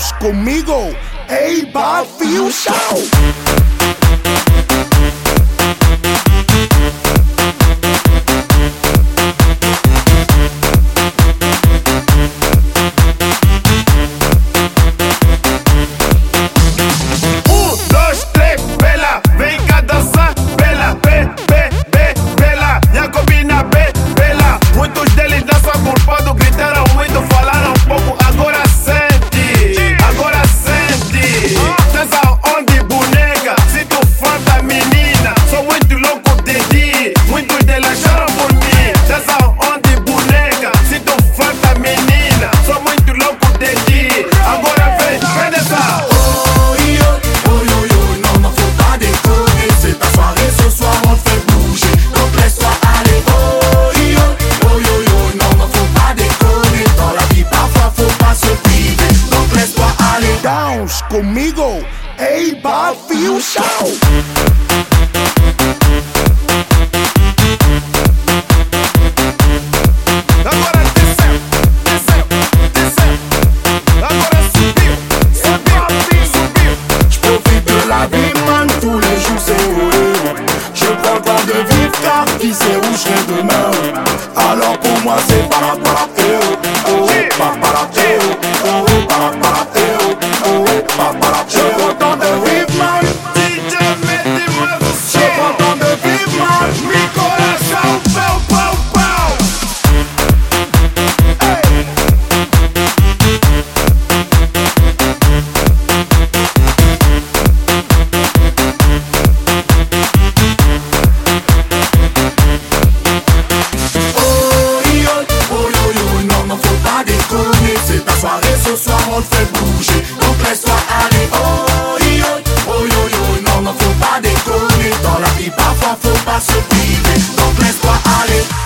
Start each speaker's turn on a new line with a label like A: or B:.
A: Bounce conmigo, A-Bar Fusion. Bounce conmigo, A-Bar Fusion.
B: Qui sait où je serai demain? Alors pour moi c'est para para para para j'ai content de vivre mal.
C: DJ mettez-moi le son.
B: J'ai content de vivre mal.
C: Nicolas Chao, pow, pow, pow.
B: C'est ta soirée ce soir, on le fait bouger. Donc laisse-toi aller. Oh yo yo yo, non non faut pas déconner. Dans la vie parfois faut pas se priver. Donc laisse-toi aller.